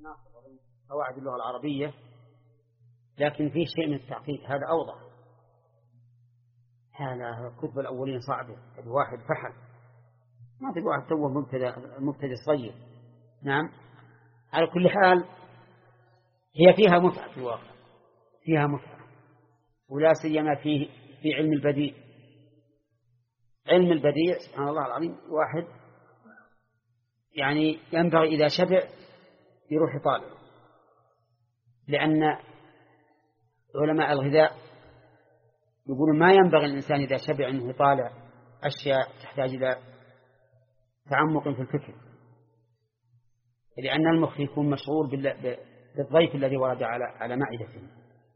قواعد اللغة العربية، لكن فيه شيء من التعقيد، هذا أوضح. هذا الكتب الأولين صعبة، الواحد فحل، ما تقول واحد توه مبتدئ صغير. نعم، على كل حال هي فيها متعة في الواقع، فيها متعة، ولا سيما في علم البديع. علم البديع سبحان الله العظيم، واحد يعني ينبغي إذا شبع يروح يطالع، لأن علماء الغذاء يقولون ما ينبغي الإنسان إذا شبع أنه يطالع أشياء تحتاج إلى تعمق في الفكر، لأن المخ يكون مشغول بالضيف الذي ورد على معدته.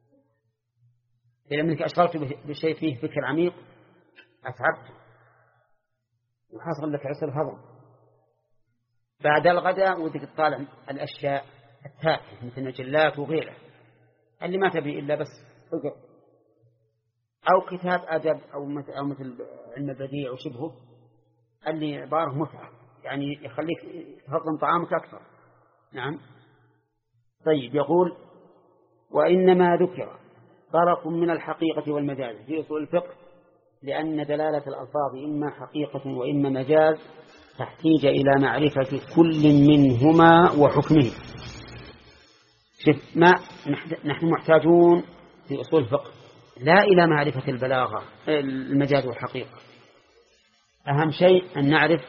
إذا منك أشغلت بشيء فيه فكر عميق أتعبت وحصل لك عسر هضم. بعد الغداء ودك تطالع الأشياء التافهة مثل المجلات وغيره اللي ما تبي إلا بس فقر، أو كتاب أدب أو مثل علم البديع وشبهه اللي عبارة متعة، يعني يخليك تهضم طعامك أكثر. نعم. طيب، يقول وإنما ذكر طرف من الحقيقة والمجاز في أصول الفقه لأن دلالة الألفاظ إما حقيقة وإما مجاز تحتاج إلى معرفة كل منهما وحكمه. شوف، ما نحن محتاجون في أصول الفقه لا إلى معرفة البلاغة المجاز والحقيقة، أهم شيء أن نعرف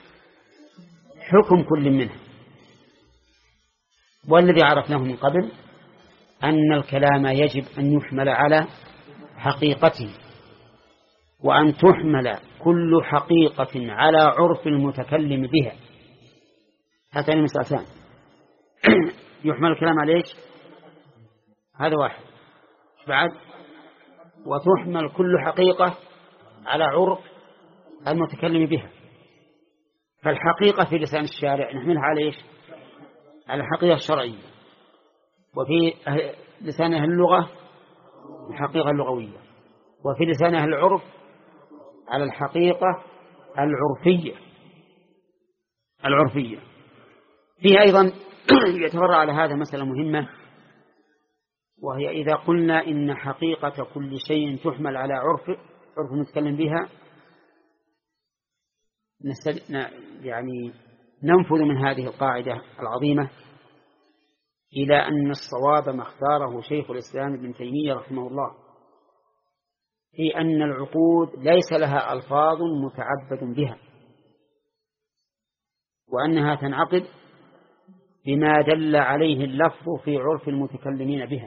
حكم كل منها. والذي عرفناه من قبل أن الكلام يجب أن يحمل على حقيقته، وأن تحمل كل حقيقة على عرف المتكلم بها. هاتين مسألتان يحمل الكلام على إيش؟ هذا واحد. بعد وتحمل كل حقيقة على عرف المتكلم بها. فالحقيقة في لسان الشارع نحملها على إيش؟ على الحقيقة الشرعية، وفي لسان أهل اللغة الحقيقة اللغوية، وفي لسان أهل العرف على الحقيقة العرفية. فيه أيضا يتفرع على هذا مسألة مهمة، وهي إذا قلنا إن حقيقة كل شيء تحمل على عرف نتكلم بها، يعني ننفذ من هذه القاعدة العظيمة إلى أن الصواب ما اختاره شيخ الإسلام ابن تيمية رحمه الله في أن العقود ليس لها ألفاظ متعبد بها، وأنها تنعقد بما دل عليه اللفظ في عرف المتكلمين بها.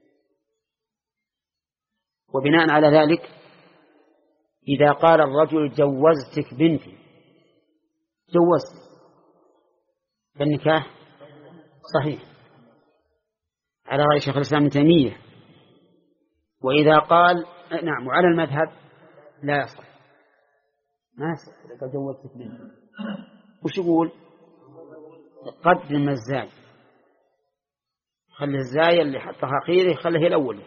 وبناء على ذلك إذا قال الرجل جوزتك بنتي، جوزت، فالنكاح صحيح على رأي شيخ الإسلام ابن تيمية. وإذا قال نعم وعلى المذهب لا يصح، ما يصح إذا جوزتك بنتي. وش يقول؟ قدم الزاي، خلي الزاي اللي حطها أخيره خليه الأول،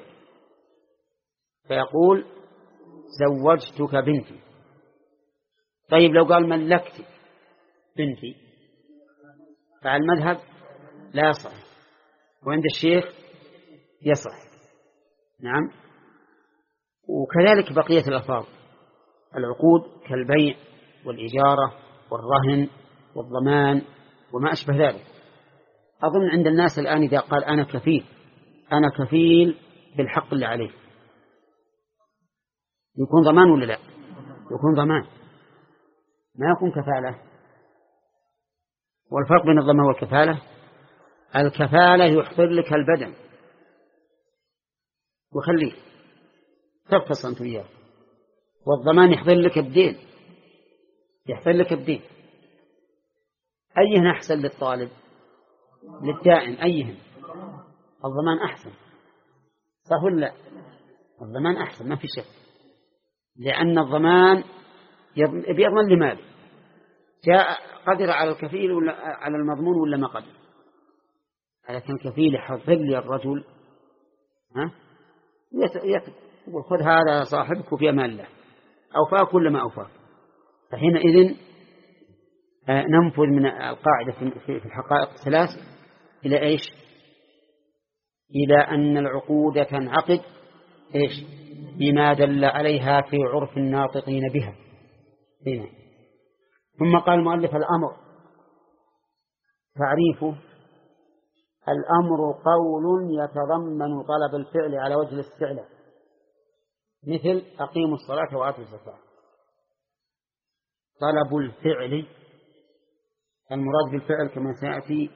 فيقول زوجتك بنتي. طيب لو قال ملكت بنتي فعلى المذهب لا يصح، وعند الشيخ يصح. نعم. وكذلك بقية الألفاظ العقود كالبيع والإجارة والرهن والضمان وما أشبه ذلك. أظن عند الناس الآن إذا قال أنا كفيل بالحق اللي عليه، يكون ضمان ولا لا؟ يكون ضمان، ما يكون كفالة. والفرق بين الضمان والكفالة، الكفالة يحضر لك البدن وخليه تفصل أنت وياه، والضمان يحضر لك الدين، أيهن أحسن للطالب للدائن؟ أيهن؟ الضمان أحسن، صح ولا لا؟ الضمان أحسن ما في شك، لأن الضمان بيضمن لماذا جاء قدر على الكفيل ولا على المضمون ولا ما قدر. لكن الكفيل يحضر لي الرجل خذ هذا صاحبك في أمان الله، أوفاك كل ما أوفاك. فحينئذ ننفذ من القاعدة في الحقائق الثلاث إلى إيش؟ إلى أن العقود تنعقد إيش؟ بما دل عليها في عرف الناطقين بها. هنا. ثم قال المؤلف: الأمر تعريفه: الأمر قول يتضمن طلب الفعل على وجه الاستعلاء، مثل أقيموا الصلاة وآتوا الزكاة. طلب الفعل المراد بالفعل كما سيأتي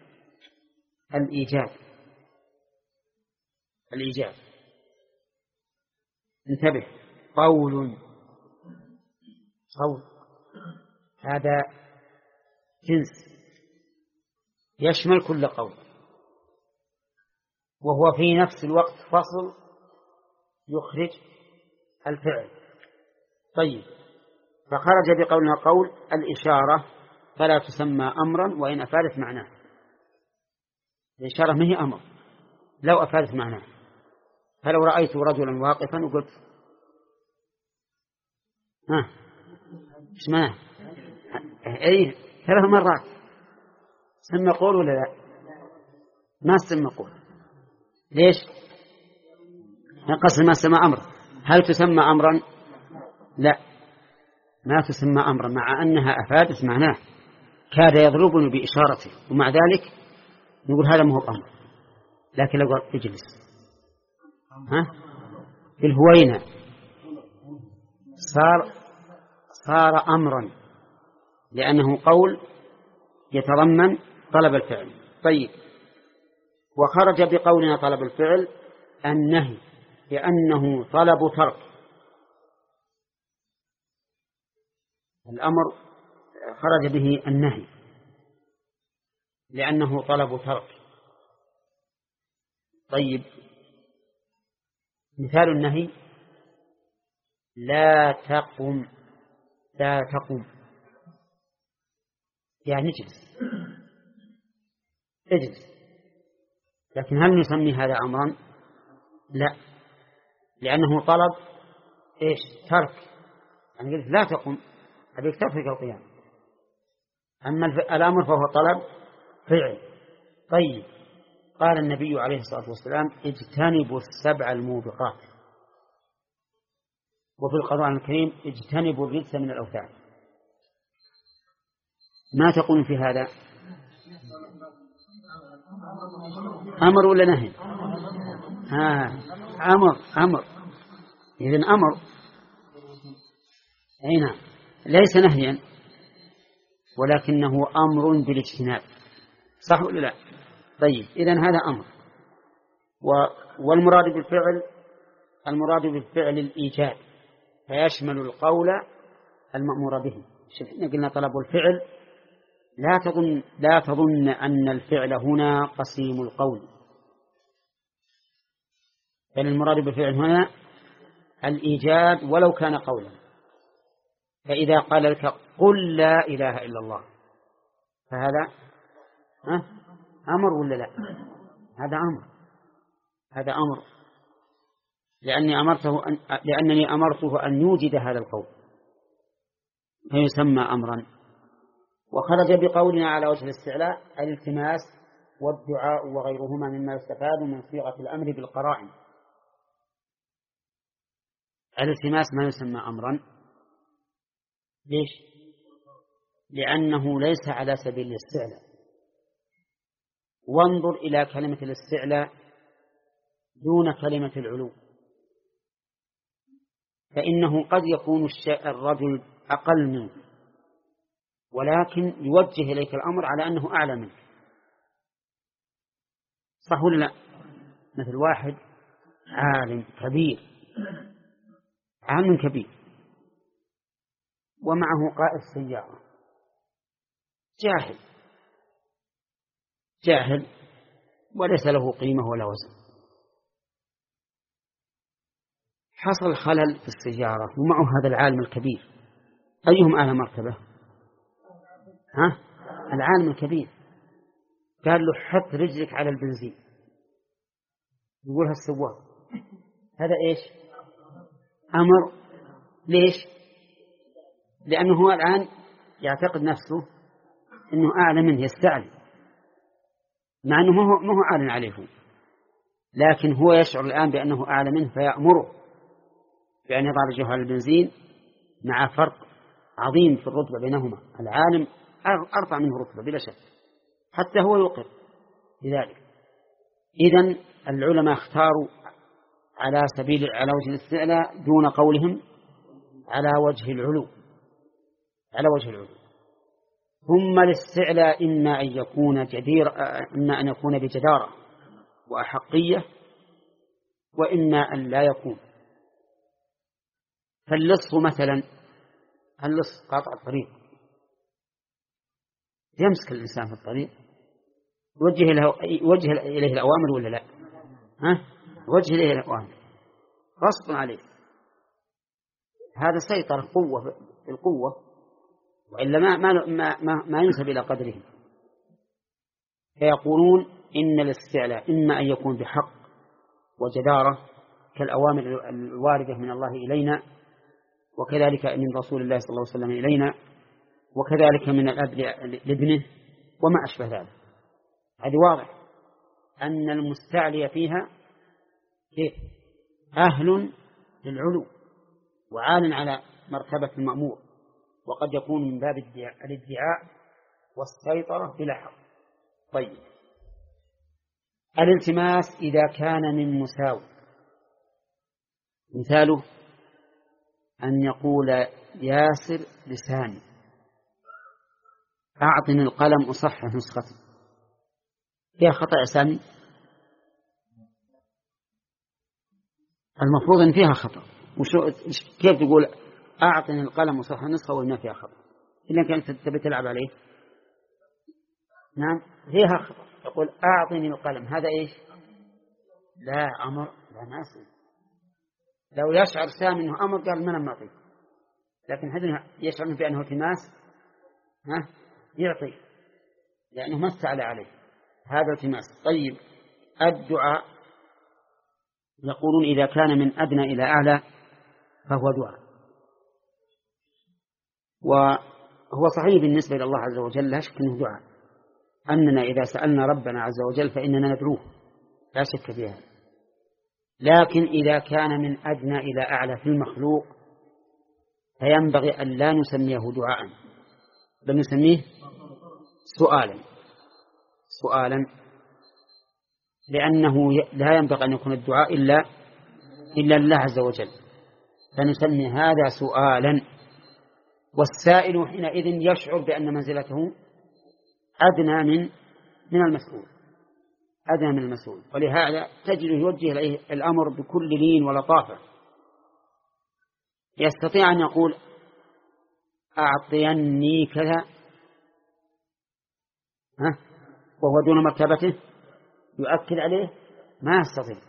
الإيجاب. انتبه، قول هذا جنس يشمل كل قول، وهو في نفس الوقت فصل يخرج الفعل. طيب، فخرج بقولنا قول الإشارة فلا تسمى أمرا وإن أفادت معناه. الإشارة ما هي أمر لو أفادت معناه. فلو رأيت رجلا واقفا وقلت إيش معناه؟ أي 3 مرات، سمى قول ولا لا؟ ما سمى قول. ليش؟ قصد ما سمى أمر. هل تسمى أمرا؟ لا، ما تسمى أمرا، مع أنها أفادت معناه. كاد يضربني بإشارته، ومع ذلك نقول هذا ما هو أمر. لكن لو قال اجلس في الهوينة صار أمرا، لأنه قول يتضمن طلب الفعل. طيب، وخرج بقولنا طلب الفعل النهي، لأنه طلب ترك. الأمر خرج به النهي لأنه طلب ترك. طيب، مثال النهي: لا تقم يعني اجلس. لكن هل نسمي هذا أمرا؟ لا، لأنه طلب إيش؟ ترك. يعني قلت لا تقم، أبيك تترك القيام. أما الأمر فهو طلب فعل. طيب، قال النبي عليه الصلاة والسلام: اجتنبوا 7 الموبقات. وفي القرآن الكريم: اجتنبوا الرجس من الأوثان. ما تقول في هذا؟ أمر ولا نهي؟ أمر. إذن أمر، أي نعم، ليس نهيا، ولكنه أمر بالاجتناب. صح ولا لا؟ طيب، إذن هذا أمر. والمراد بالفعل الإيجاب، فيشمل القول المأمور به. قلنا طلب الفعل، لا تظن أن الفعل هنا قسيم القول، بل المراد بالفعل هنا الإيجاب ولو كان قولا. فإذا قال لك قل لا إله إلا الله، فهذا أمر ولا لا؟ هذا أمر لأنني أمرته أن يوجد هذا القول، فيسمى أمرا. وخرج بقولنا على وجه الاستعلاء الالتماس والدعاء وغيرهما مما يستفاد من صيغة الأمر بالقرائن. الالتماس ما يسمى أمرا. ليش؟ لأنه ليس على سبيل الاستعلاء. وانظر إلى كلمة الاستعلاء دون كلمة العلو، فإنه قد يكون الرجل أقل منه، ولكن يوجه إليك الأمر على أنه أعلى منك. صح ولا لا؟ مثل واحد عالم كبير ومعه قائد سيارة جاهل وليس له قيمة ولا وزن. حصل خلل في السيارة ومعه هذا العالم الكبير، أيهم أعلى مرتبة؟ العالم الكبير. قال له حط رجلك على البنزين، يقولها السواق. هذا إيش؟ أمر. ليش؟ لأنه هو الآن يعتقد نفسه أنه أعلى منه، يستعلي. مع أنه ما هو أعلن عليه، لكن هو يشعر الآن بأنه أعلى منه فيأمره بأن يضع رجله على البنزين، مع فرق عظيم في الرتبة بينهما. العالم أرفع منه رتبة بلا شك، حتى هو يوقف لذلك. إذن العلماء اختاروا على وجه الاستعلاء دون قولهم على وجه العلو. ثم الاستعلاء إما أن يكون بجدارة وأحقية، وإما أن لا يكون. فاللص مثلا، اللص قاطع الطريق، يمسك الإنسان في الطريق يوجه إليه الأوامر ولا لا؟ وجه إليه الأوامر غصب عليه. هذا سيطرة بالقوة، وإلا ما ينسب إلى قدره. فيقولون إن الاستعلاء إما أن يكون بحق وجدارة كالأوامر الواردة من الله إلينا، وكذلك من رسول الله صلى الله عليه وسلم إلينا، وكذلك من الأب لابنه وما أشبه ذلك. هذه واضح أن المستعلي فيها أهل للعلو وعال على مرتبة المأمور، وقد يكون من باب الادعاء والسيطرة بلا حق. طيب، الالتماس إذا كان من مساو، مثاله أن يقول ياسر لساني أعطني القلم أصحح نسختي، فيها خطأ سامي؟ المفروض أن فيها خطأ. كيف تقول أعطني القلم أصحح نسخة وإن فيها خطأ إلا كانت تبي تلعب عليه؟ نعم فيها خطأ. تقول أعطني القلم، هذا إيش؟ لا أمر، لا ناس. لو يشعر سامي أنه أمر قال من أعطيه، لكن هذا يشعر بأنه التماس يعطي لأنه ما استعلى عليه، هذا التماس. طيب، الدعاء يقولون إذا كان من أدنى إلى أعلى فهو دعاء، وهو صحيح بالنسبة إلى الله عز وجل، لا شك أنه دعاء. أننا إذا سألنا ربنا عز وجل فإننا ندعوه، لا شك فيها. لكن إذا كان من أدنى إلى أعلى في المخلوق فينبغي أن لا نسميه دعاء، بل نسميه سؤالا، لأنه لا ينبغي أن يكون الدعاء إلا الله عز وجل، فنسمي هذا سؤالا. والسائل حينئذ يشعر بأن منزلته أدنى من المسؤول، ولهذا تجد يوجه إليه الأمر بكل لين ولطافة. يستطيع أن يقول أعطيني كذا وهو دون مرتبته، يؤكد عليه ما يستطيع،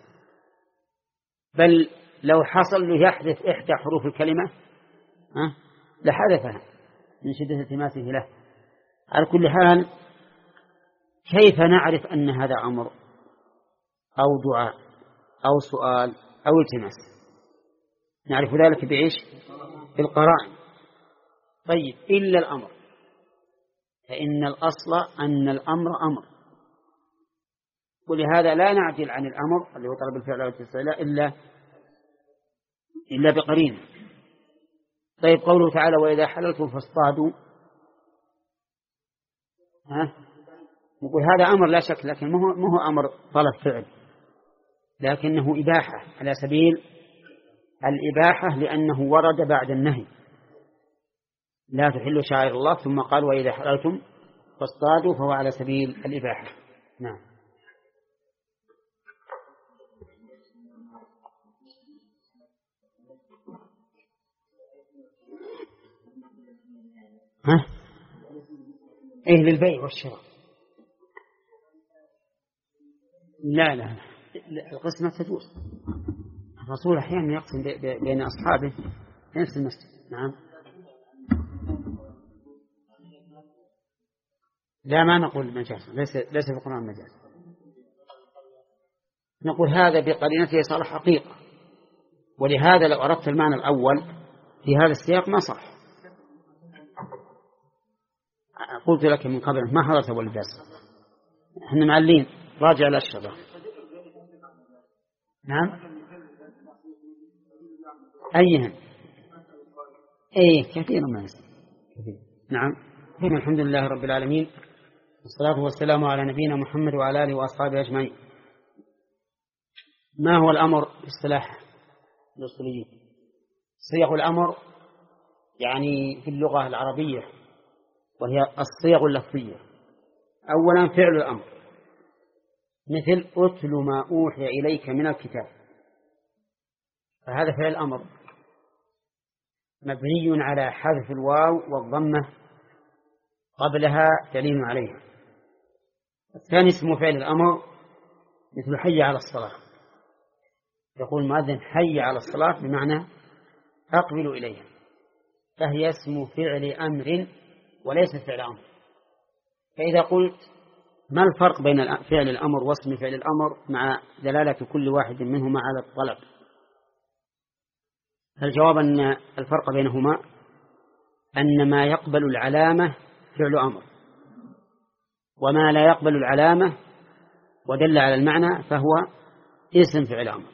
بل لو حصل له يحذف إحدى حروف الكلمة لحذفها من شدة التماسه له. على كل حال، كيف نعرف أن هذا أمر أو دعاء أو سؤال أو التماس؟ نعرف ذلك بإيش؟ بالقرائن. طيب، إلا الأمر، فإن الأصل أن الأمر أمر، ولهذا لا نعدل عن الأمر اللي هو طلب الفعل والاستعلاء إلا بقرينه. طيب، قوله تعالى وإذا حللتم فاصطادوا، نقول هذا أمر لا شك، لكن ما هو أمر طلب فعل، لكنه إباحة على سبيل الإباحة، لأنه ورد بعد النهي لا تحل شعائر الله، ثم قال وإذا حللتم فاصطادوا، فهو على سبيل الإباحة. نعم. إيه للبيع والشراء؟ لا القسمة تجوز. الرسول أحيانا يقسم بين أصحابه في نفس المسجد. نعم. لا، ما نقول مجاز، ليس في القرآن مجاز. نقول هذا بقرينته صار حقيقة، ولهذا لو أردت المعنى الأول في هذا السياق ما صح. قلت لك من قبل ما حضرت أول الدرس، احنا معلين راجع الأشرطة. نعم أيهم كثير ما يصير. نعم الحمد لله رب العالمين، والصلاة والسلام على نبينا محمد وعلى آله وأصحابه أجمعين. ما هو الأمر في اصطلاح الأصوليين؟ صيغ الأمر يعني في اللغة العربية، وهي الصيغ اللفظية. أولا فعل الأمر، مثل أتل ما أوحي إليك من الكتاب، فهذا فعل الأمر مبني على حذف الواو والضمة قبلها دليل عليها. الثاني اسمه فعل الأمر، مثل حي على الصلاة، يقول المؤذن حي على الصلاة بمعنى أقبل إليها، فهي اسم فعل أمر وليس فعل أمر. فإذا قلت ما الفرق بين فعل الأمر واسم فعل الأمر مع دلالة كل واحد منهما على الطلب؟ الجواب أن الفرق بينهما أن ما يقبل العلامة فعل أمر، وما لا يقبل العلامة ودل على المعنى فهو اسم فعل أمر.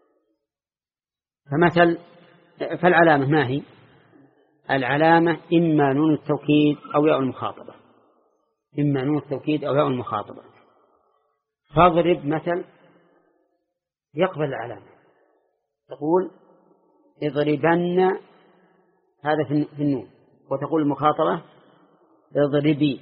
فالعلامة ما هي؟ العلامة إما نون التوكيد أو ياء المخاطبة، إما نون التوكيد أو ياء المخاطبة. فاضرب مثل يقبل العلامة، تقول اضربن، هذا في النون، وتقول المخاطبة اضربي،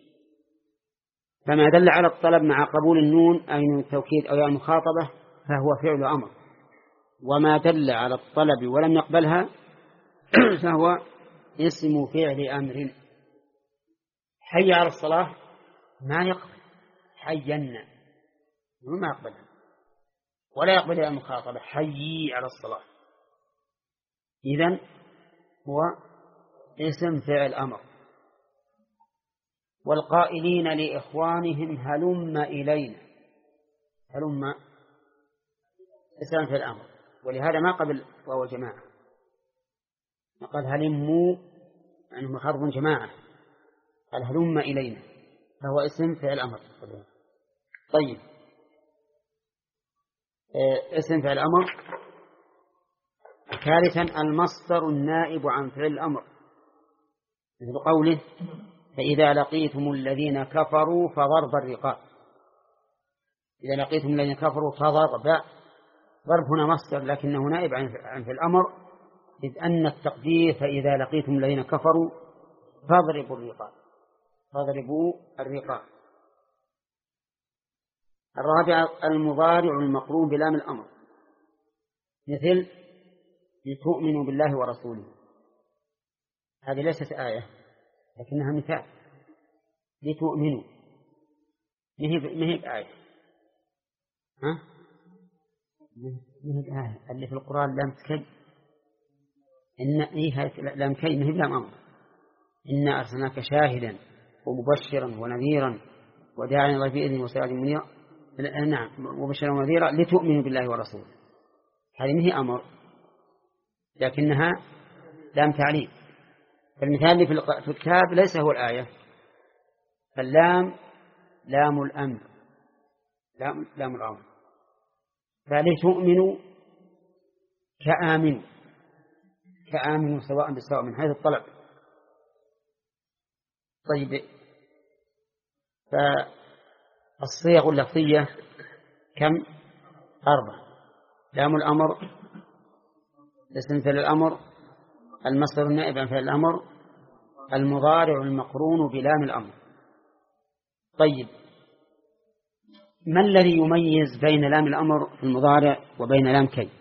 فما دل على الطلب مع قبول النون أي نون التوكيد أو ياء المخاطبة فهو فعل أمر، وما دل على الطلب ولم يقبلها فهو اسم فعل أمر. حي على الصلاة ما يقبل حينا، ما يقبلها، ولا يقبل المخاطبة حي على الصلاة، إذن هو اسم فعل أمر. والقائلين لإخوانهم هلم إلينا، هلم اسم فعل أمر، ولهذا ما قبل وهو جماعة، قال هلموا يعني حرب جماعة، قال هلم إلينا فهو اسم فعل أمر. طيب اسم فعل أمر. ثالثا المصدر النائب عن فعل الأمر، مثل قوله فإذا لقيتم الذين كفروا فضرب الرقاب. إذا لقيتم الذين كفروا فضرب، ضرب هنا مصدر لكنه نائب عن فعل الأمر، إذ أن التقدير فإذا لقيتم الذين كفروا فاضربوا الرقاب، فاضربوا الرقاب. الرابع المضارع المقرون بلام الأمر، مثل لتؤمنوا بالله ورسوله، هذه ليست آية لكنها مثال. لتؤمنوا مهب آية، مهب آية اللي في القرآن لام كي، إن لام كي مهب لام أمر. إنا أرسلناك شاهدا ومبشرا ونذيرا وداعيا إلى الله بإذنه وسراجا منيرا، نعم وبشرا ونذيرا لتؤمنوا بالله ورسوله، هذه مهي أمر لكنها لام تعليم. فالمثال اللي في الكتاب ليس هو الآية، فاللام لام الأمر، لام الأمر. فلتؤمنوا كآمنوا سواء بسواء من حيث الطلب. طيب فالصيغ اللفظية كم؟ 4: لام الأمر، اسم فعل الأمر، المصدر النائب عن فعل الأمر، المضارع المقرون بلام الأمر. طيب ما الذي يميز بين لام الأمر في المضارع وبين لام كي؟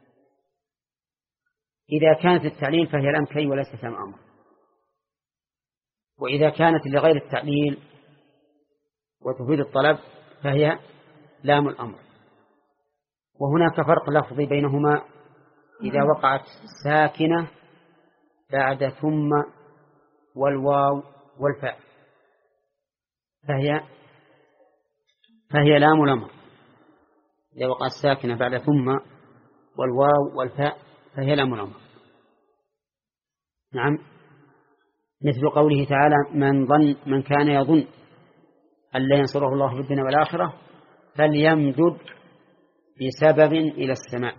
إذا كانت التعليل فهي لام كي وليست لام أمر، وإذا كانت لغير التعليل وتفيد الطلب فهي لام الأمر. وهناك فرق لفظي بينهما، إذا وقعت ساكنة بعد ثم والواو والفاء فهي لام الأمر، إذا وقعت ساكنة بعد ثم والواو والفاء فهي لام الأمر. نعم، مثل قوله تعالى من كان يظن ألا ينصره الله في الدنيا والآخرة فليمدد بسبب إلى السماء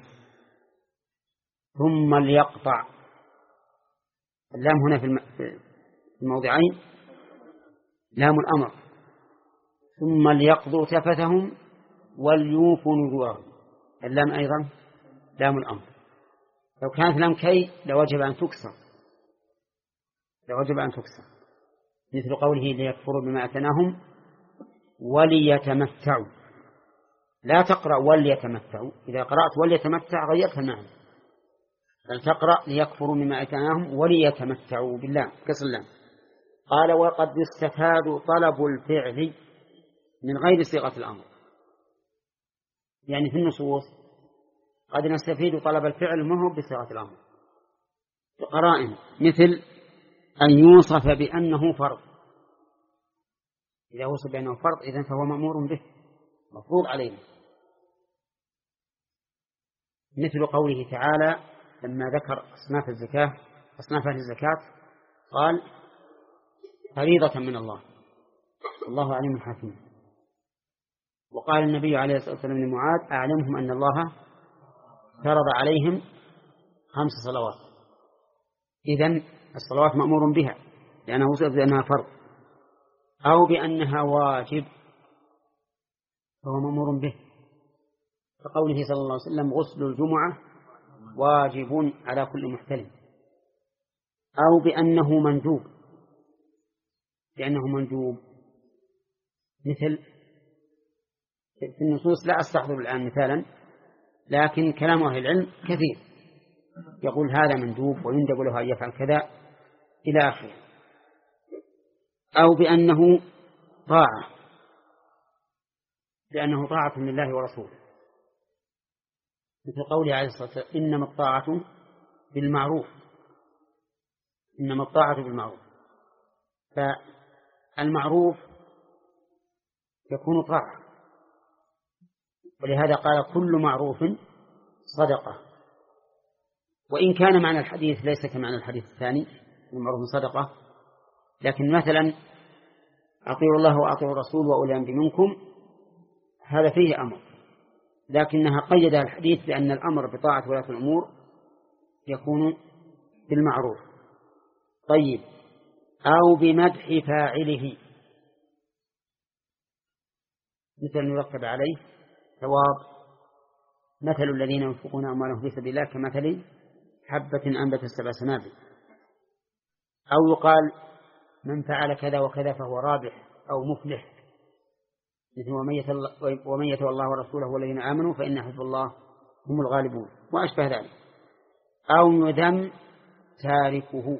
ثم ليقطع. اللام هنا في الموضعين لام الأمر، ثم ليقضوا تفثهم وليوفوا نذورهم. اللام أيضا لام الأمر. لو كانت لام كي لوجب أن تكسر، مثل قوله ليكفروا بما أتناهم وليتمتعوا. لا تقرأ وليتمتعوا، إذا قرأت وليتمتع غيرت المعنى، بل تقرأ ليكفروا بما أتناهم وليتمتعوا بالله كسر اللام. قال وقد يستفاد طلب الفعل من غير صيغة الأمر، يعني في النصوص قد نستفيد طلب الفعل ما هو بصيغة الأمر بقرائن، مثل أن يوصف بأنه فرض. إذا وصف بأنه فرض إذن فهو مأمور به مفروض علينا، مثل قوله تعالى لما ذكر أصناف أهل الزكاة قال فريضة من الله والله عليم حكيم. وقال النبي عليه الصلاة والسلام لمعاذ أعلمهم أن الله فرض عليهم 5 صلوات. إذن الصلوات مأمور بها لأنه وصف بأنها فرض، أو بأنها واجب فهو مأمور به، كقوله صلى الله عليه وسلم غسل الجمعة واجب على كل محتلم، أو بأنه مندوب مثل في النصوص لا أستحضر الآن مثالا، لكن كلام أهل العلم كثير يقول هذا مندوب ويندب له أن يفعل كذا إلى آخره. أو بأنه طاعة لله ورسوله، مثل قوله عليه الصلاة والسلام إنما الطاعة بالمعروف. فالمعروف يكون طاعة، ولهذا قال كل معروف صدقة. وإن كان معنى الحديث ليس كمعنى الحديث الثاني المعروف صدقة، لكن مثلا أطيعوا الله وأطيعوا الرسول وأولي الأمر منكم هذا فيه أمر، لكنها قيدها الحديث بأن الأمر بطاعة ولاة الأمور يكون بالمعروف. طيب، أو بمدح فاعله، مثل يرتب عليه ثواب مثل الذين ينفقون أموالهم في سبيل الله كمثل حبة أنبتت 7 سنابل، أو يقال من فعل كذا وكذا فهو رابح أو مفلح، مثل ومن يتولى الله ورسوله والذين آمنوا فإن حزب الله هم الغالبون وأشبه ذلك. أو يذم تاركه،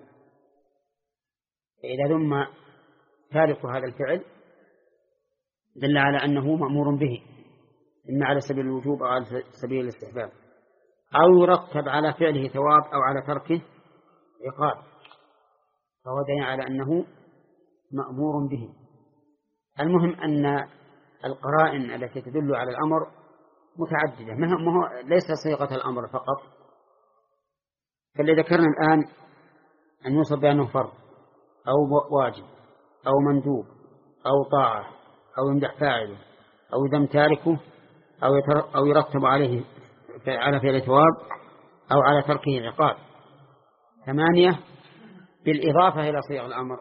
إذا ذم تارك هذا الفعل دل على أنه مأمور به، إما على سبيل الوجوب أو على سبيل الاستحباب. أو يرتب على فعله ثواب أو على تركه عقاب، فهو دليل على أنه مأمور به. المهم أن القرائن التي تدل على الأمر متعددة، ليس صيغة الأمر فقط. فالذي ذكرنا الآن أن يوصف بأنه فرض أو واجب أو مندوب أو طاعة أو يمدح فاعله أو يذم تاركه أو يرتب عليه على فعل ثواب أو على تركه عقاب، 8 بالإضافة إلى صيغ الأمر،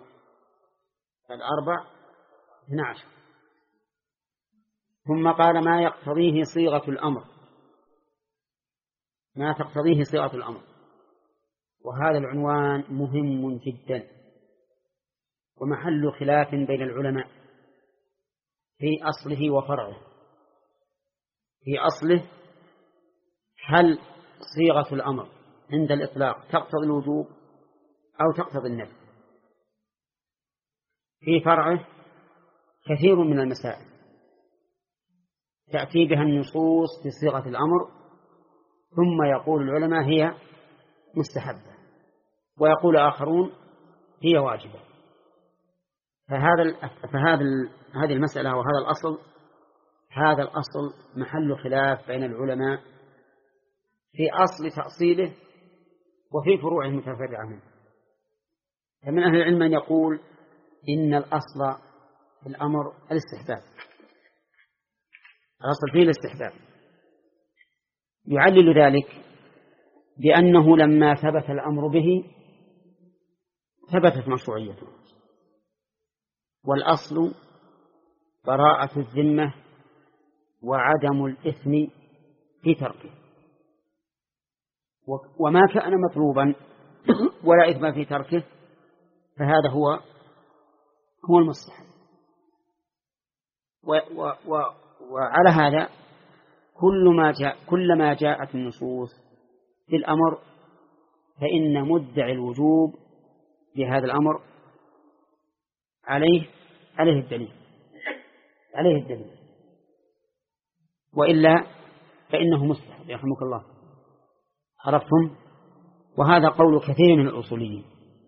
12. ثم قال ما يقتضيه صيغة الأمر، وهذا العنوان مهم جدا ومحل خلاف بين العلماء في أصله وفرعه. في أصله هل صيغة الأمر عند الإطلاق تقتضي الوجوب أو تقتضي الندب؟ في فرعه كثير من المسائل تأتي بها النصوص بصيغة الأمر، ثم يقول العلماء هي مستحبة ويقول آخرون هي واجبة. هذه المسألة هذا الأصل محل خلاف بين العلماء في أصل تأصيله وفي فروعه المتفرعة منه. فمن أهل العلم من يقول إن الأصل في الأمر الاستحباب، الأصل فيه الاستحباب. يعلل ذلك بأنه لما ثبت الأمر به ثبتت مشروعيته، والأصل براءة الذمة وعدم الإثم في تركه، وما كان مطلوبا ولا إثم في تركه فهذا هو المصلحة. وعلى هذا كلما جاءت النصوص في الأمر فإن مدعي الوجوب بهذا الأمر عليه الدليل، وإلا فإنه مستحب يرحمك الله. عرفتم؟ وهذا قول كثير من الأصوليين،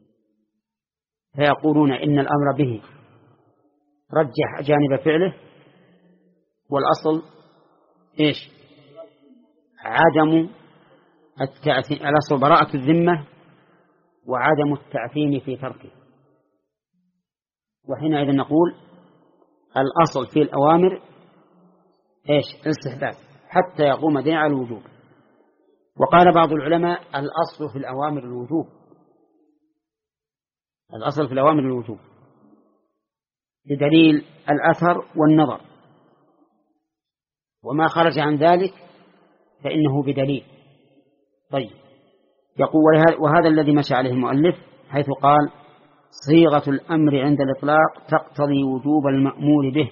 فيقولون إن الأمر به رجح جانب فعله، والأصل إيش؟ عدم الأصل براءة الذمة وعدم التعثيم في تركه. وحينئذ نقول الأصل في الأوامر إيش؟ الاستحباب حتى يقوم دين على الوجوب. وقال بعض العلماء الأصل في الأوامر الوجوب، الأصل في الأوامر الوجوب بدليل الأثر والنظر، وما خرج عن ذلك فإنه بدليل. طيب، يقول وهذا الذي مشى عليه المؤلف حيث قال صيغة الأمر عند الإطلاق تقتضي وجوب المأمور به،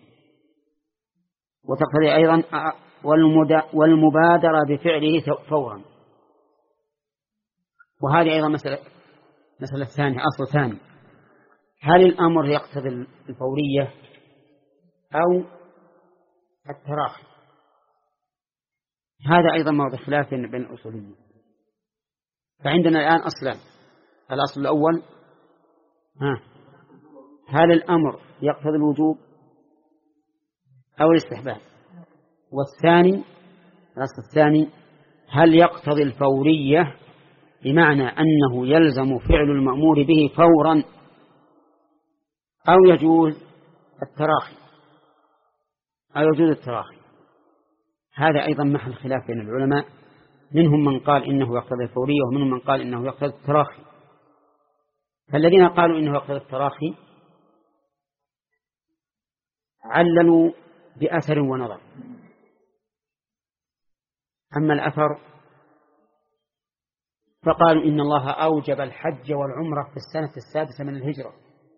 وتقتضي أيضا والمبادرة بفعله فورا. وهذه أيضا مسألة ثانية، أصل ثاني، هل الأمر يقتضي الفورية أو التراخي؟ هذا أيضا موضع خلاف بين الأصوليين. فعندنا الآن أصلان، الأصل الأول هل الأمر يقتضي الوجوب أو الاستحباب، والثاني الأصل الثاني هل يقتضي الفورية بمعنى أنه يلزم فعل المأمور به فورا أو يجوز التراخي. هذا أيضا محل خلاف بين العلماء، منهم من قال إنه يقتضي الفورية ومنهم من قال إنه يقتضي التراخي. فالذين قالوا إنه يقتضي التراخي عللوا بأثر ونظر. أما الأثر فقالوا إن الله أوجب الحج والعمرة في السنة 6 من الهجرة،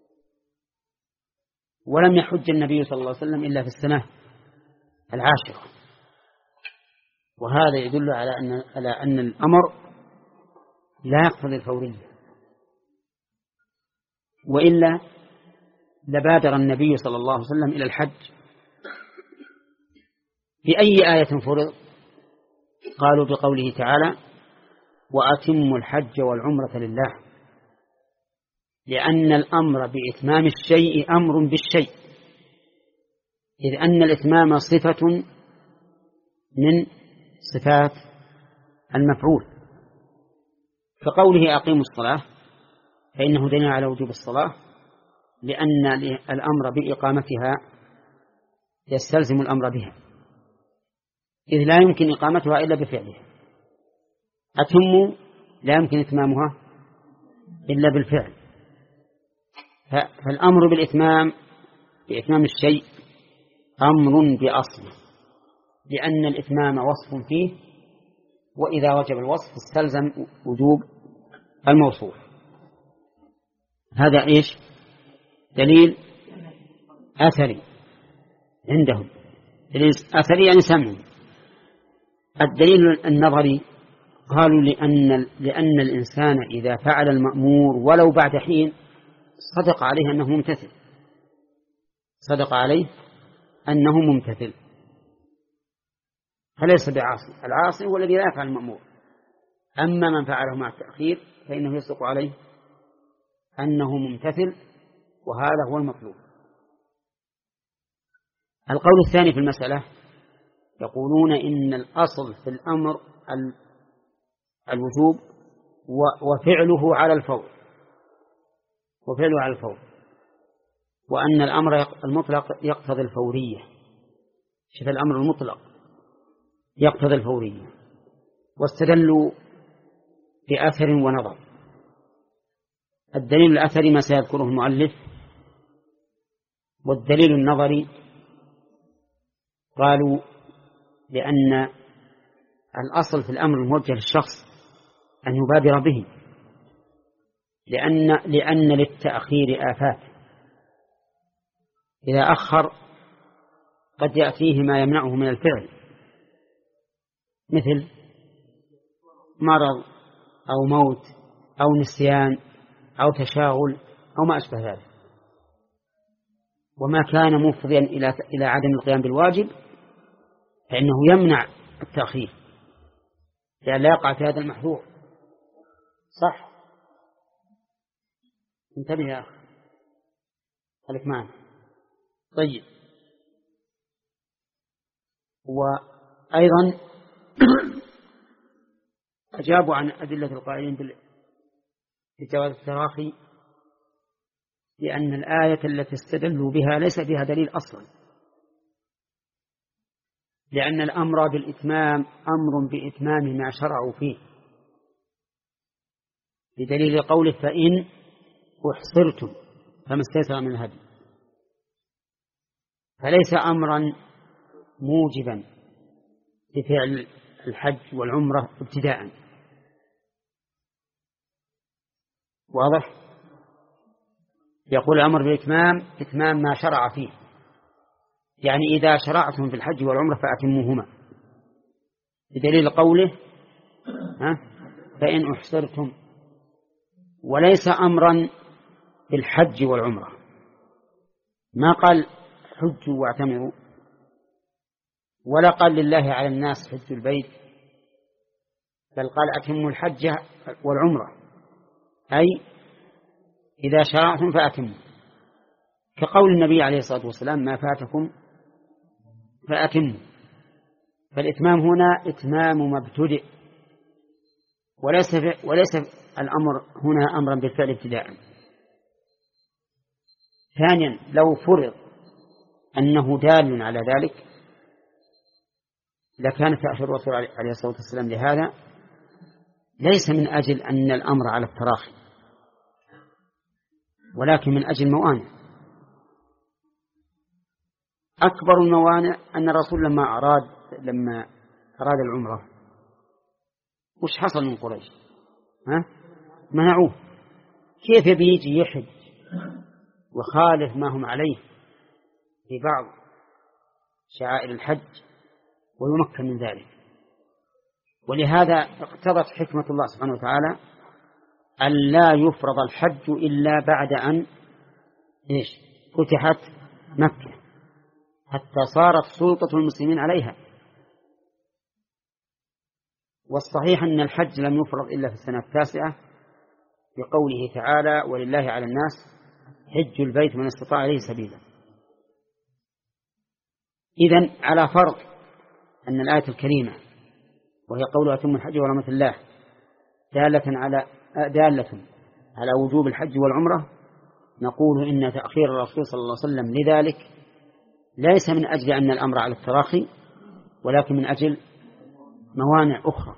ولم يحج النبي صلى الله عليه وسلم إلا في السنة 10، وهذا يدل على أن الأمر لا يقتضي الفورية، وإلا لبادر النبي صلى الله عليه وسلم إلى الحج. بأي آية فرض؟ قالوا بقوله تعالى وأتموا الحج والعمرة لله، لأن الأمر بإتمام الشيء أمر بالشيء، إذ أن الإتمام صفة من صفات المفعول. فقوله أقيموا الصلاة فإنه دليل على وجوب الصلاة، لأن الأمر بإقامتها يستلزم الأمر بها، إذ لا يمكن إقامتها إلا بفعلها. أتم لا يمكن إتمامها إلا بالفعل. فالأمر بإتمام الشيء أمر بأصله، لأن الإتمام وصف فيه، وإذا وجب الوصف استلزم وجوب الموصوف. هذا إيش؟ دليل أثري عندهم، دليل أثري يعني سمعي. الدليل النظري قالوا لأن الإنسان إذا فعل المأمور ولو بعد حين صدق عليه أنه ممتثل، فليس بعاصي. العاصي هو الذي لا يفعل المأمور، أما من فعله مع التأخير فإنه يصدق عليه أنه ممتثل، وهذا هو المطلوب. القول الثاني في المسألة يقولون إن الأصل في الأمر الوجوب وفعله على الفور، وأن الأمر المطلق يقتضي الفورية. شوف الأمر المطلق يقتضي الفورية. واستدلوا بأثر ونظر. الدليل الأثري ما سيذكره المؤلف، والدليل النظري قالوا لأن الأصل في الأمر الموجه للشخص أن يبادر به، لأن للتأخير آفات. إذا أخر قد يأتيه ما يمنعه من الفعل، مثل مرض أو موت أو نسيان أو تشاغل أو ما أشبه ذلك. وما كان مفضيا إلى عدم القيام بالواجب فإنه يمنع التأخير لأن لا يقع في هذا المحظور. صح؟ انتبه يا أخي، خليك معنا. طيب، وأيضا أجابوا عن أدلة القائلين بجواز التراخي لأن الآية التي استدلوا بها ليس فيها دليل أصلا، لأن الأمر بالإتمام أمر بإتمام ما شرعوا فيه، بدليل قوله فإن أحصرتم فما استيسر من الهدي، فليس أمرا موجبا لفعل الحج والعمرة ابتداء. واضح؟ يقول الأمر بالإتمام إتمام ما شرع فيه، يعني إذا شرعتم في الحج والعمرة فأتموهما، بدليل قوله فإن أحصرتم، وليس أمرا بالحج والعمرة. ما قال حجوا واعتمروا، ولا قال لله على الناس حج البيت، بل قال أتموا الحج والعمرة، أي إذا شرعتم فأتموا، كقول النبي عليه الصلاة والسلام ما فاتكم فأتموا. فالإتمام هنا إتمام مبتدئ، وليس الأمر هنا أمرا بالفعل ابتداء. ثانيا، لو فرض أنه دال على ذلك لكان تأخير الرسول عليه الصلاة والسلام لهذا ليس من أجل أن الأمر على التراخي، ولكن من أجل موانع. أكبر الموانع أن الرسول لما أراد العمرة وش حصل من قريش؟ منعوه. كيف بيجي يحج وخالف ما هم عليه في بعض شعائر الحج ويمكن من ذلك؟ ولهذا اقتضت حكمة الله سبحانه وتعالى أن لا يفرض الحج إلا بعد أن فتحت مكة، حتى صارت سلطة المسلمين عليها. والصحيح أن الحج لم يفرض إلا في السنة 9 بقوله تعالى ولله على الناس حج البيت من استطاع إليه سبيلا. إذن على فرض أن الآية الكريمة وهي قول أتم الحج ورحمة الله دالة على وجوب الحج والعمرة، نقول إن تأخير الرسول صلى الله عليه وسلم لذلك ليس من أجل أن الأمر على التراخي، ولكن من أجل موانع أخرى.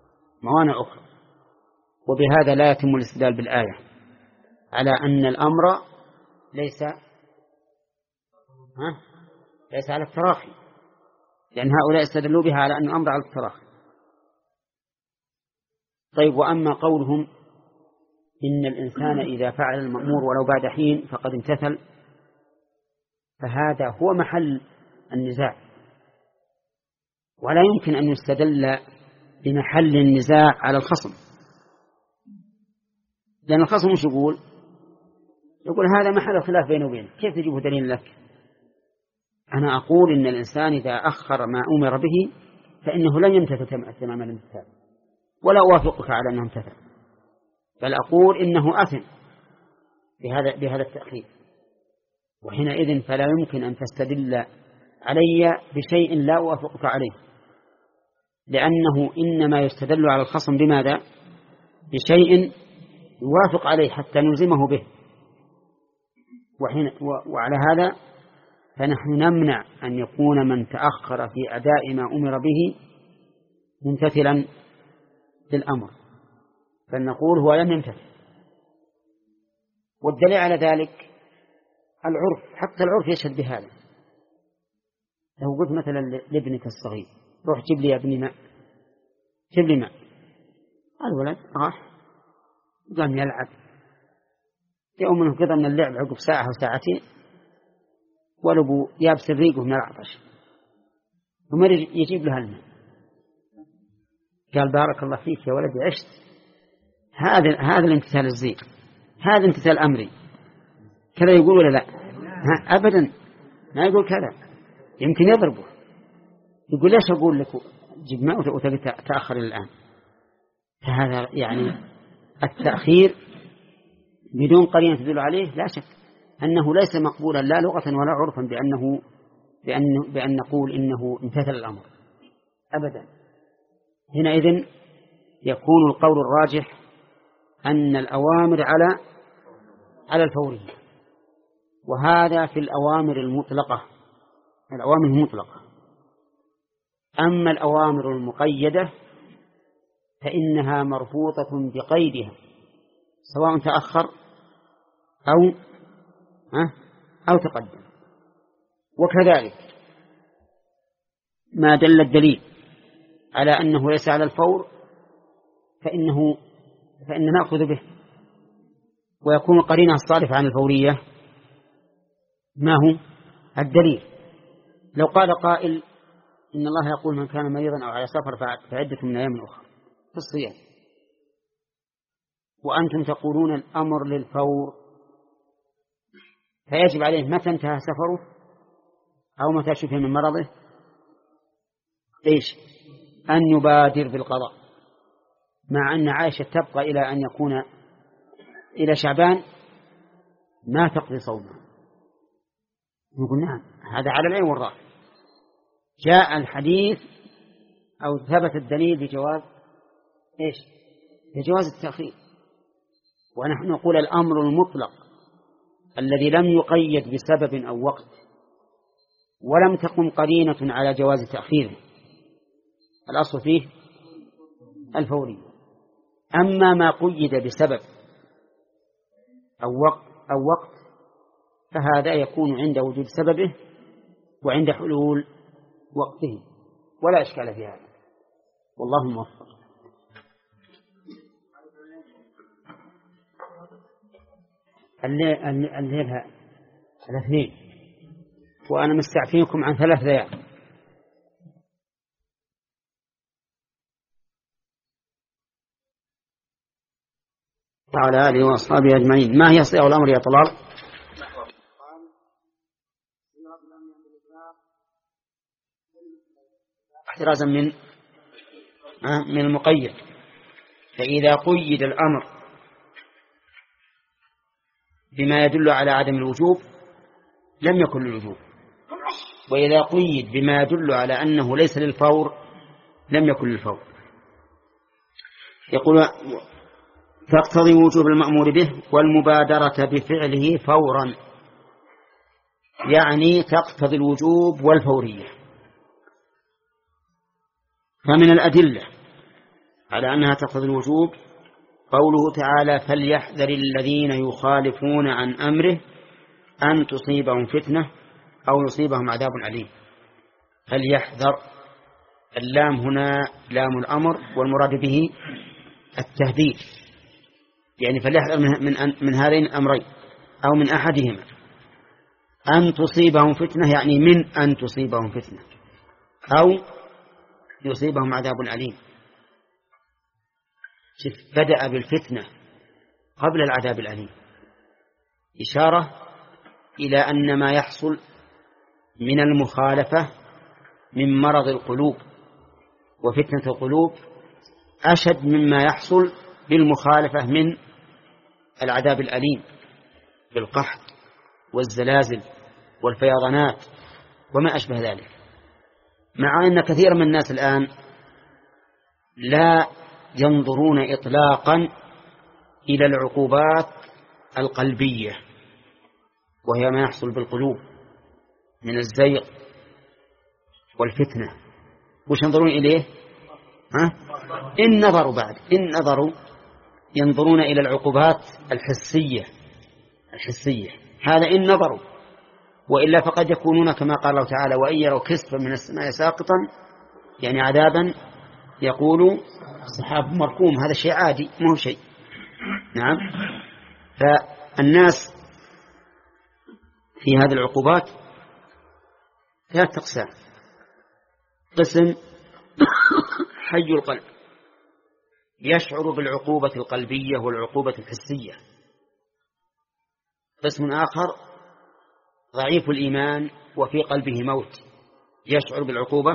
وبهذا لا يتم الاستدلال بالآية على أن الأمر ليس على التراخي، لأن هؤلاء استدلوا بها على أن الأمر على التراخي. طيب، وأما قولهم إن الإنسان إذا فعل المأمور ولو بعد حين فقد امتثل، فهذا هو محل النزاع، ولا يمكن أن يستدل بمحل النزاع على الخصم، لأن الخصم مش يقول هذا محل الخلاف بينه وبينه، كيف تجيبه دليل لك؟ أنا أقول إن الإنسان إذا أخر ما أمر به فإنه لن يمتثل تمام الامتثال، ولا أوافقك على أنه امتثل، بل أقول إنه أثم بهذا التأخير. وحينئذ فلا يمكن أن تستدل علي بشيء لا أوافقك عليه، لأنه إنما يستدل على الخصم بماذا؟ بشيء يوافق عليه حتى نلزمه به. وعلى هذا فنحن نمنع أن يكون من تأخر في أداء ما أمر به ممتثلا للأمر، فنقول هو لم يمتثل. والدليل على ذلك العرف، حتى العرف يشهد بهذا. لو قلت مثلا لابنك الصغير روح جيب لي يا ابني ماء، جيب لي ماء، الولد راح قام يلعب، يوم منه كذا من اللعب عقب ساعة أو ساعتين ولبو يابس ريقه من العطش، ثم يجيب له الماء، قال بارك الله فيك يا ولدي عشت. هذا الامتثال الزين، هذا امتثال أمري. كذا يقول ولا لا؟ أبدا ما يقول كذا، يمكن يضربه، يقول ليش أقول لك جيب ماء وتبي تأخر الآن؟ فهذا يعني التأخير بدون قرينة تدل عليه لا شك أنه ليس مقبولا لا لغة ولا عرفا بأن نقول إنه امتثل الأمر أبدا. حينئذ يكون القول الراجح أن الأوامر على الفورية، وهذا في الأوامر المطلقة، الأوامر المطلقة. أما الأوامر المقيدة فإنها مربوطة بقيدها سواء تأخر أو تقدم. وكذلك ما دل الدليل على أنه ليس على الفور فإن نأخذ به، ويكون قرينه الصارف عن الفورية ما هو الدليل. لو قال قائل إن الله يقول من كان مريضا أو على سفر فعدة من أيام أخرى في الصيام، وأنتم تقولون الأمر للفور، فيجب عليه متى انتهى سفره أو متى شفي من مرضه إيش؟ أن يبادر بالقضاء، مع أن عائشة تبقى إلى أن يكون إلى شعبان ما تقضي صومها. نقول نعم، هذا على العين والرأس، جاء الحديث أو ثبت الدليل بجواز إيش؟ بجواز التأخير. ونحن نقول الأمر المطلق الذي لم يقيد بسبب أو وقت ولم تقم قرينة على جواز تأخيره الأصل فيه الفوري. أما ما قيد بسبب أو وقت فهذا يكون عند وجود سببه وعند حلول وقته، ولا إشكال في هذا، والله موفق. الليل الاثنين، وأنا مستعفيكم عن 3 ليال. وعلى آله وأصحابه أجمعين. ما هي صيغ الأمر يا طلال؟ احترازا من المقيد. فإذا قيد الأمر بما يدل على عدم الوجوب لم يكن للوجوب، وإذا قيد بما يدل على أنه ليس للفور لم يكن للفور. يقول تقتضي وجوب المأمور به والمبادرة بفعله فورا، يعني تقتضي الوجوب والفورية. فمن الأدلة على أنها تقتضي الوجوب قوله تعالى فليحذر الذين يخالفون عن أمره أن تصيبهم فتنة أو يصيبهم عذاب أليم. فليحذر، اللام هنا لام الأمر والمراد به التهديد، يعني فليحذر من هذين الأمرين أو من أحدهما. أن تصيبهم فتنة يعني من أن تصيبهم فتنة أو يصيبهم عذاب أليم. بدأ بالفتنة قبل العذاب الأليم، إشارة إلى أن ما يحصل من المخالفة من مرض القلوب وفتنة القلوب أشد مما يحصل بالمخالفة من العذاب الأليم بالقحط والزلازل والفيضانات وما أشبه ذلك. مع أن كثير من الناس الآن لا ينظرون إطلاقا إلى العقوبات القلبية، وهي ما يحصل بالقلوب من الزيغ والفتنة، وش ينظرون إليه؟ إن نظروا بعد، إن نظروا ينظرون إلى العقوبات الحسية، هذا إن نظروا، وإلا فقد يكونون كما قال الله تعالى: وإن يروا كسفا من السماء ساقطا، يعني عذابا، يقولوا سحاب مركوم، هذا شيء عادي مو شيء. نعم. فالناس في هذه العقوبات ثلاث أقسام: قسم حي القلب يشعر بالعقوبة القلبية والعقوبة الحسية، قسم آخر ضعيف الإيمان وفي قلبه موت يشعر بالعقوبة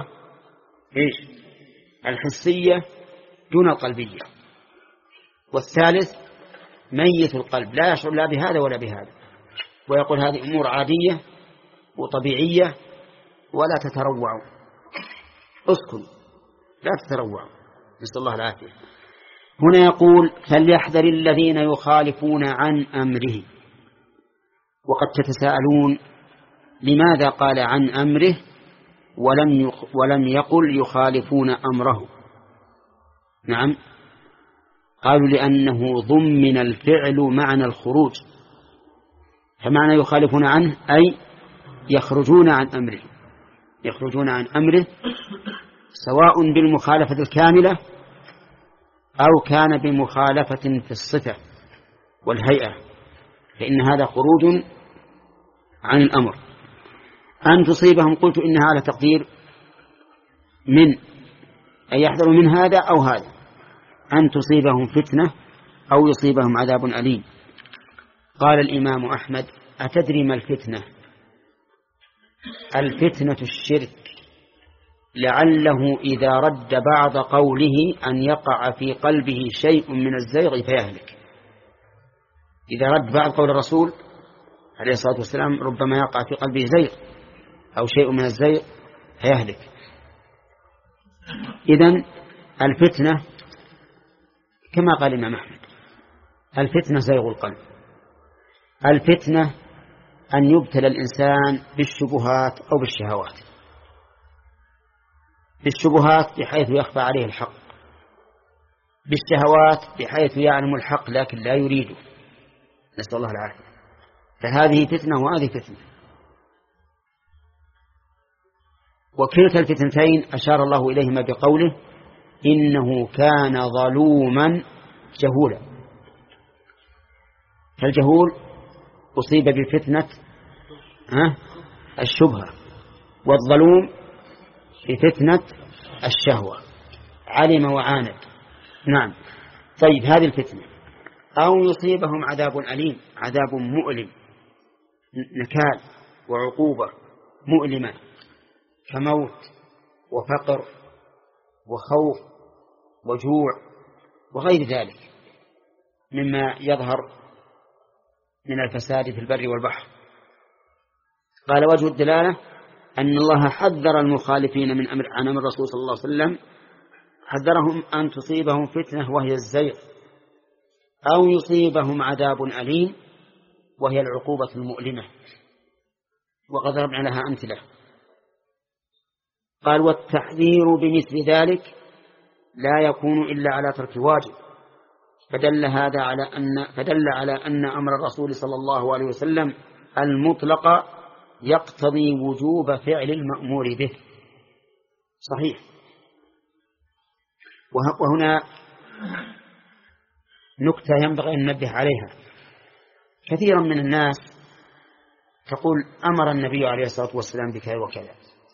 الحسية دون القلبية، والثالث ميت القلب لا يشعر لا بهذا ولا بهذا، ويقول هذه أمور عادية وطبيعية ولا تتروعوا، اسكن لا تتروعوا، نسأل الله العافية. هنا يقول: فليحذر الذين يخالفون عن أمره. وقد تتساءلون لماذا قال عن أمره ولم يقل يخالفون أمره؟ نعم، قالوا لأنه ضمن الفعل معنى الخروج، فمعنى يخالفون عنه أي يخرجون عن أمره، يخرجون عن أمره، سواء بالمخالفة الكاملة أو كان بمخالفة في الصفة والهيئة، فإن هذا خروج عن الأمر. أن تصيبهم، قلت إنها على تقدير من، أن يحذروا من هذا أو هذا، أن تصيبهم فتنة أو يصيبهم عذاب أليم. قال الإمام أحمد: أتدري ما الفتنة؟ الفتنة الشرك، لعله إذا رد بعض قوله أن يقع في قلبه شيء من الزيغ فيهلك. إذا رد بعض قول الرسول عليه الصلاة والسلام ربما يقع في قلبه زيغ أو شيء من الزيغ فيهلك. إذن الفتنة كما قال الإمام أحمد: الفتنة زيغ القلب. الفتنة أن يبتلى الإنسان بالشبهات أو بالشهوات، بالشبهات بحيث يخفى عليه الحق، بالشهوات بحيث يعلم الحق لكن لا يريده، نسأل الله العافية. فهذه فتنة وهذه فتنة، وكلتا الفتنتين أشار الله إليهما بقوله: إنه كان ظلوما جهولا. فالجهول أصيب بفتنة الشبهة، والظلوم بفتنة الشهوة، علم وعاند. نعم. طيب، هذه الفتنة. أو يصيبهم عذاب أليم، عذاب مؤلم، نكال وعقوبة مؤلمة، كموت وفقر وخوف وجوع وغير ذلك مما يظهر من الفساد في البر والبحر. قال: وجه الدلالة أن الله حذر المخالفين عن أمر الرسول صلى الله عليه وسلم، حذرهم أن تصيبهم فتنة وهي الزيغ، أو يصيبهم عذاب أليم وهي العقوبة المؤلمة، وقد ضربنا لها أمثلة. قال: والتحذير بمثل ذلك لا يكون إلا على ترك واجب، فدل على أن أمر الرسول صلى الله عليه وسلم المطلق يقتضي وجوب فعل المأمور به. صحيح. وهنا نكتة ينبغي أن ننبه عليها. كثيرا من الناس تقول: أمر النبي عليه الصلاة والسلام بكذا وكذا،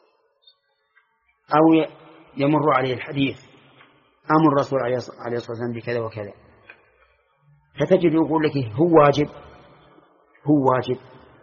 أو يمر عليه الحديث: أمر الرسول عليه الصلاة والسلام بكذا وكذا، فتجد يقول لك هو واجب.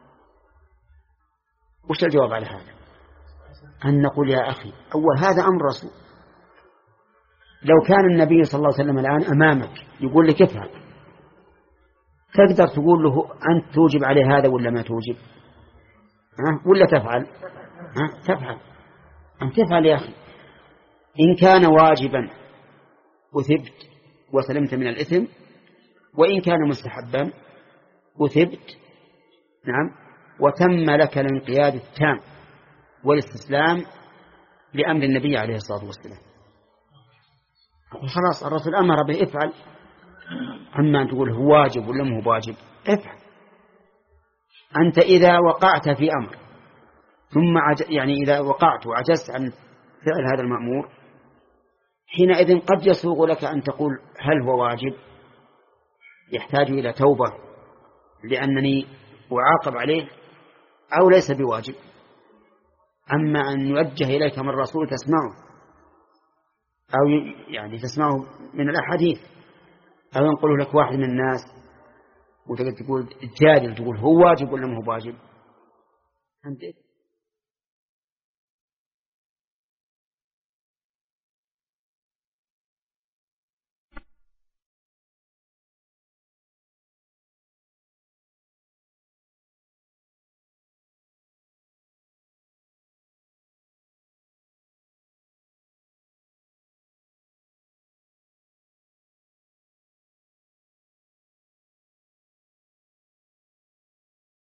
وش الجواب على هذا؟ أن نقول: يا أخي، أول هذا أمر رسول. لو كان النبي صلى الله عليه وسلم الآن أمامك يقول لك افعل، تقدر تقول له أنت توجب عليه هذا ولا ما توجب؟ ولا تفعل؟ تفعل. أن تفعل يا أخي. إن كان واجبا أثبت وسلمت من الإثم، وإن كان مستحبا أثبت، نعم، وتم لك الانقياد التام والاستسلام لأمر النبي عليه الصلاة والسلام. خلاص الرسول أمر به افعل، أما أن تقول هو واجب ولا مو واجب، افعل. أنت إذا وقعت في أمر ثم يعني إذا وقعت وعجزت عن فعل هذا المأمور، حينئذ قد يسوغ لك أن تقول هل هو واجب يحتاج إلى توبة لأنني أعاقب عليه أو ليس بواجب. أما أن يوجه إليك من الرسول تسمعه أو يعني تسمعه من الأحاديث أو ينقله لك واحد من الناس وتقول تجادل تقول هو واجب ولا ما هو واجب،